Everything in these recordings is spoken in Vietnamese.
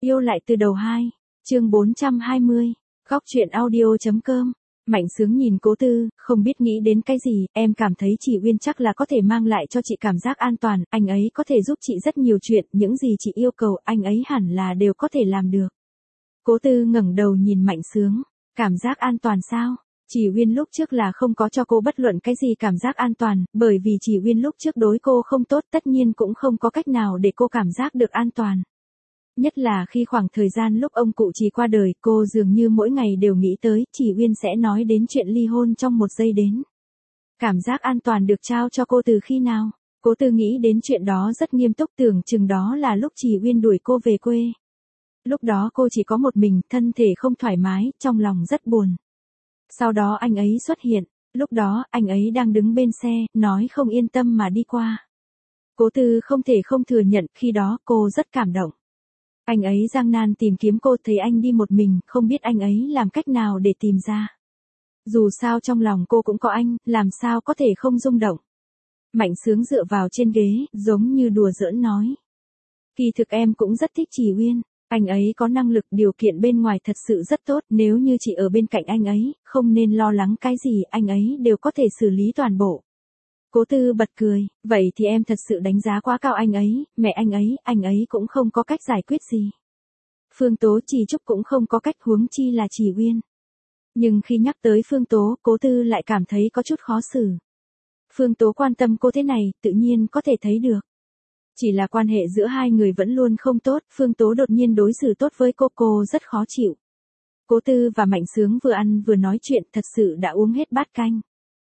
Yêu lại từ đầu 2, chương 420, góc truyện audio.com. Mạnh Sướng nhìn Cố Tư, không biết nghĩ đến cái gì, em cảm thấy chị Uyên chắc là có thể mang lại cho chị cảm giác an toàn, anh ấy có thể giúp chị rất nhiều chuyện, những gì chị yêu cầu anh ấy hẳn là đều có thể làm được. Cố Tư ngẩng đầu nhìn Mạnh Sướng, cảm giác an toàn sao? Chị Uyên lúc trước là không có cho cô bất luận cái gì cảm giác an toàn, bởi vì chị Uyên lúc trước đối cô không tốt tất nhiên cũng không có cách nào để cô cảm giác được an toàn. Nhất là khi khoảng thời gian lúc ông cụ Trì qua đời, cô dường như mỗi ngày đều nghĩ tới, chị Uyên sẽ nói đến chuyện ly hôn trong một giây đến. Cảm giác an toàn được trao cho cô từ khi nào? Cố Tư nghĩ đến chuyện đó rất nghiêm túc, tưởng chừng đó là lúc chị Uyên đuổi cô về quê. Lúc đó cô chỉ có một mình, thân thể không thoải mái, trong lòng rất buồn. Sau đó anh ấy xuất hiện, lúc đó anh ấy đang đứng bên xe, nói không yên tâm mà đi qua. Cố Tư không thể không thừa nhận, khi đó cô rất cảm động. Anh ấy gian nan tìm kiếm cô, thấy anh đi một mình, không biết anh ấy làm cách nào để tìm ra. Dù sao trong lòng cô cũng có anh, làm sao có thể không rung động. Mạnh Sướng dựa vào trên ghế, giống như đùa giỡn nói. Kỳ thực em cũng rất thích chị Uyên, anh ấy có năng lực, điều kiện bên ngoài thật sự rất tốt, nếu như chị ở bên cạnh anh ấy, không nên lo lắng cái gì, anh ấy đều có thể xử lý toàn bộ. Cố Tư bật cười, vậy thì em thật sự đánh giá quá cao anh ấy, mẹ anh ấy cũng không có cách giải quyết gì. Phương Tố Trì Trúc cũng không có cách, huống chi là chị Uyên. Nhưng khi nhắc tới Phương Tố, Cố Tư lại cảm thấy có chút khó xử. Phương Tố quan tâm cô thế này, tự nhiên có thể thấy được. Chỉ là quan hệ giữa hai người vẫn luôn không tốt, Phương Tố đột nhiên đối xử tốt với cô rất khó chịu. Cố Tư và Mạnh Sướng vừa ăn vừa nói chuyện, thật sự đã uống hết bát canh.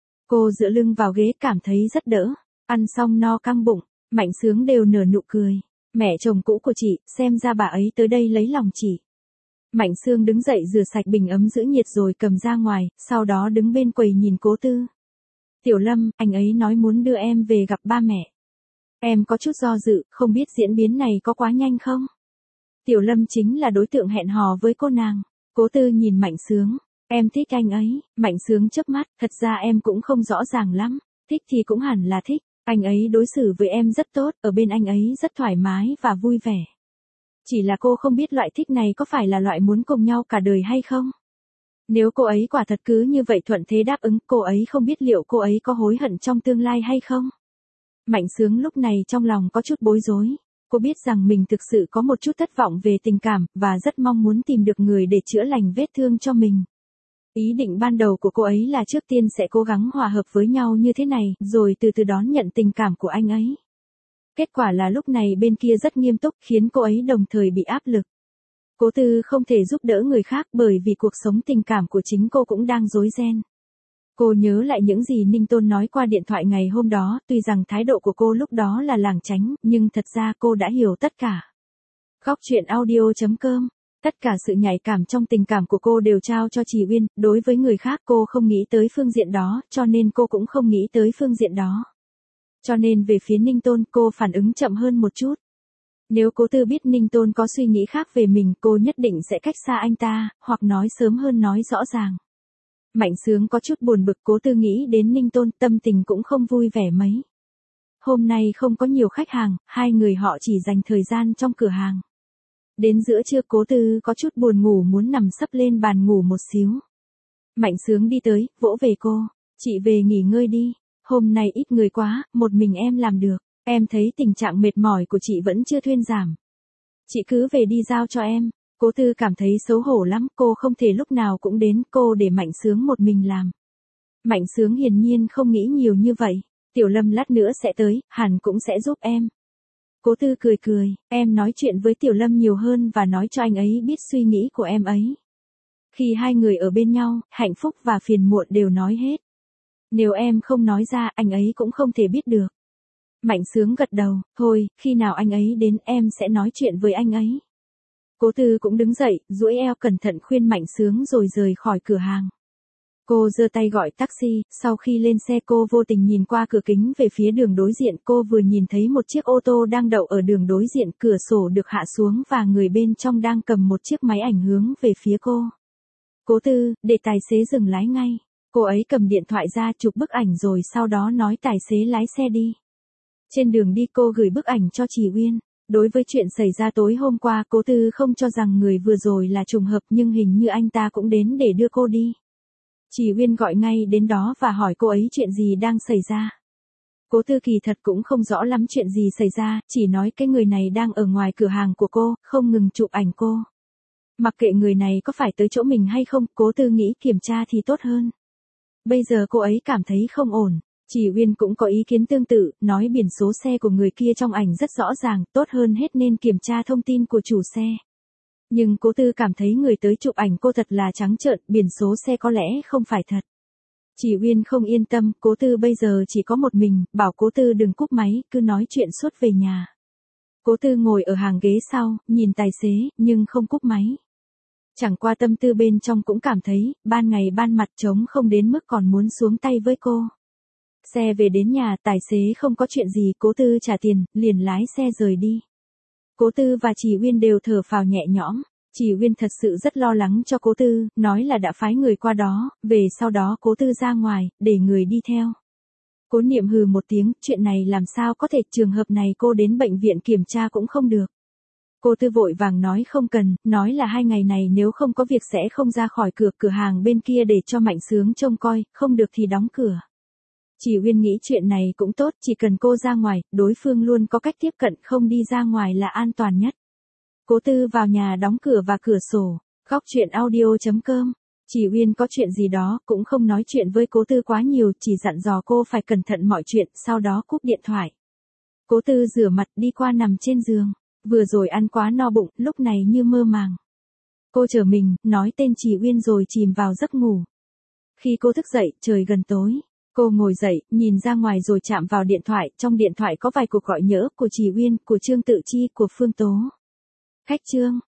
Cô dựa lưng vào ghế cảm thấy rất đỡ, ăn xong no căng bụng, Mạnh Sướng đều nở nụ cười. Mẹ chồng cũ của chị, xem ra bà ấy tới đây lấy lòng chị. Mạnh Sướng đứng dậy rửa sạch bình ấm giữ nhiệt rồi cầm ra ngoài, sau đó đứng bên quầy nhìn Cố Tư. Tiểu Lâm, anh ấy nói muốn đưa em về gặp ba mẹ. Em có chút do dự, không biết diễn biến này có quá nhanh không? Tiểu Lâm chính là đối tượng hẹn hò với cô nàng. Cố Tư nhìn Mạnh Sướng. Em thích anh ấy, Mạnh Sướng chớp mắt, thật ra em cũng không rõ ràng lắm, thích thì cũng hẳn là thích, anh ấy đối xử với em rất tốt, ở bên anh ấy rất thoải mái và vui vẻ. Chỉ là cô không biết loại thích này có phải là loại muốn cùng nhau cả đời hay không? Nếu cô ấy quả thật cứ như vậy thuận thế đáp ứng, cô ấy không biết liệu cô ấy có hối hận trong tương lai hay không? Mạnh Sướng lúc này trong lòng có chút bối rối. Cô biết rằng mình thực sự có một chút thất vọng về tình cảm, và rất mong muốn tìm được người để chữa lành vết thương cho mình. Ý định ban đầu của cô ấy là trước tiên sẽ cố gắng hòa hợp với nhau như thế này, rồi từ từ đón nhận tình cảm của anh ấy. Kết quả là lúc này bên kia rất nghiêm túc, khiến cô ấy đồng thời bị áp lực. Cố Tư không thể giúp đỡ người khác bởi vì cuộc sống tình cảm của chính cô cũng đang rối ren. Cô nhớ lại những gì Ninh Tôn nói qua điện thoại ngày hôm đó, tuy rằng thái độ của cô lúc đó là lảng tránh, nhưng thật ra cô đã hiểu tất cả. Góc truyện audio.com. Tất cả sự nhạy cảm trong tình cảm của cô đều trao cho chị Uyên, đối với người khác cô không nghĩ tới phương diện đó, cho nên cô cũng không nghĩ tới phương diện đó. Cho nên về phía Ninh Tôn cô phản ứng chậm hơn một chút. Nếu Cố Tư biết Ninh Tôn có suy nghĩ khác về mình, cô nhất định sẽ cách xa anh ta, hoặc nói sớm hơn nói rõ ràng. Mạnh Sướng có chút buồn bực, Cố Tư nghĩ đến Ninh Tôn, tâm tình cũng không vui vẻ mấy. Hôm nay không có nhiều khách hàng, hai người họ chỉ dành thời gian trong cửa hàng. Đến giữa trưa Cố Tư có chút buồn ngủ muốn nằm sấp lên bàn ngủ một xíu. Mạnh Sướng đi tới, vỗ về cô. Chị về nghỉ ngơi đi. Hôm nay ít người quá, một mình em làm được. Em thấy tình trạng mệt mỏi của chị vẫn chưa thuyên giảm. Chị cứ về đi giao cho em. Cố Tư cảm thấy xấu hổ lắm, cô không thể lúc nào cũng đến, cô để Mạnh Sướng một mình làm. Mạnh Sướng hiển nhiên không nghĩ nhiều như vậy. Tiểu Lâm lát nữa sẽ tới, hẳn cũng sẽ giúp em. Cố Tư cười cười, em nói chuyện với Tiểu Lâm nhiều hơn và nói cho anh ấy biết suy nghĩ của em ấy. Khi hai người ở bên nhau, hạnh phúc và phiền muộn đều nói hết. Nếu em không nói ra, anh ấy cũng không thể biết được. Mạnh Sướng gật đầu, thôi, khi nào anh ấy đến em sẽ nói chuyện với anh ấy. Cố Tư cũng đứng dậy, duỗi eo cẩn thận khuyên Mạnh Sướng rồi rời khỏi cửa hàng. Cô giơ tay gọi taxi, sau khi lên xe cô vô tình nhìn qua cửa kính về phía đường đối diện, cô vừa nhìn thấy một chiếc ô tô đang đậu ở đường đối diện, cửa sổ được hạ xuống và người bên trong đang cầm một chiếc máy ảnh hướng về phía cô. Cố Tư, để tài xế dừng lái ngay. Cô ấy cầm điện thoại ra chụp bức ảnh rồi sau đó nói tài xế lái xe đi. Trên đường đi cô gửi bức ảnh cho chị Uyên. Đối với chuyện xảy ra tối hôm qua, Cố Tư không cho rằng người vừa rồi là trùng hợp, nhưng hình như anh ta cũng đến để đưa cô đi. Chỉ Uyên gọi ngay đến đó và hỏi cô ấy chuyện gì đang xảy ra. Cố Tư kỳ thật cũng không rõ lắm chuyện gì xảy ra, chỉ nói cái người này đang ở ngoài cửa hàng của cô, không ngừng chụp ảnh cô. Mặc kệ người này có phải tới chỗ mình hay không, Cố Tư nghĩ kiểm tra thì tốt hơn. Bây giờ cô ấy cảm thấy không ổn. Chỉ Uyên cũng có ý kiến tương tự, nói biển số xe của người kia trong ảnh rất rõ ràng, tốt hơn hết nên kiểm tra thông tin của chủ xe. Nhưng Cố Tư cảm thấy người tới chụp ảnh cô thật là trắng trợn, biển số xe có lẽ không phải thật. Chỉ Uyên không yên tâm, Cố Tư bây giờ chỉ có một mình, bảo Cố Tư đừng cúp máy, cứ nói chuyện suốt về nhà. Cố Tư ngồi ở hàng ghế sau, nhìn tài xế, nhưng không cúp máy. Chẳng qua tâm tư bên trong cũng cảm thấy, ban ngày ban mặt trống không đến mức còn muốn xuống tay với cô. Xe về đến nhà, tài xế không có chuyện gì, Cố Tư trả tiền, liền lái xe rời đi. Cố Tư và Chỉ Uyên đều thở phào nhẹ nhõm. Chỉ Uyên thật sự rất lo lắng cho Cố Tư, nói là đã phái người qua đó, về sau đó Cố Tư ra ngoài, để người đi theo. Cố Niệm hừ một tiếng, chuyện này làm sao có thể, trường hợp này cô đến bệnh viện kiểm tra cũng không được. Cố Tư vội vàng nói không cần, nói là 2 ngày này nếu không có việc sẽ không ra khỏi cửa hàng bên kia để cho Mạnh Sướng trông coi, không được thì đóng cửa. Chỉ Uyên nghĩ chuyện này cũng tốt, chỉ cần cô ra ngoài, đối phương luôn có cách tiếp cận, không đi ra ngoài là an toàn nhất. Cố Tư vào nhà đóng cửa và cửa sổ. Góc chuyện audio.com. Chỉ Uyên có chuyện gì đó, cũng không nói chuyện với Cố Tư quá nhiều, chỉ dặn dò cô phải cẩn thận mọi chuyện, sau đó cúp điện thoại. Cố Tư rửa mặt đi qua nằm trên giường. Vừa rồi ăn quá no bụng, lúc này như mơ màng. Cô trở mình, nói tên Chỉ Uyên rồi chìm vào giấc ngủ. Khi cô thức dậy, trời gần tối. Cô ngồi dậy, nhìn ra ngoài rồi chạm vào điện thoại, trong điện thoại có vài cuộc gọi nhỡ của Chỉ Uyên, của Trương Tự Chi, của Phương Tố. Khách Trương,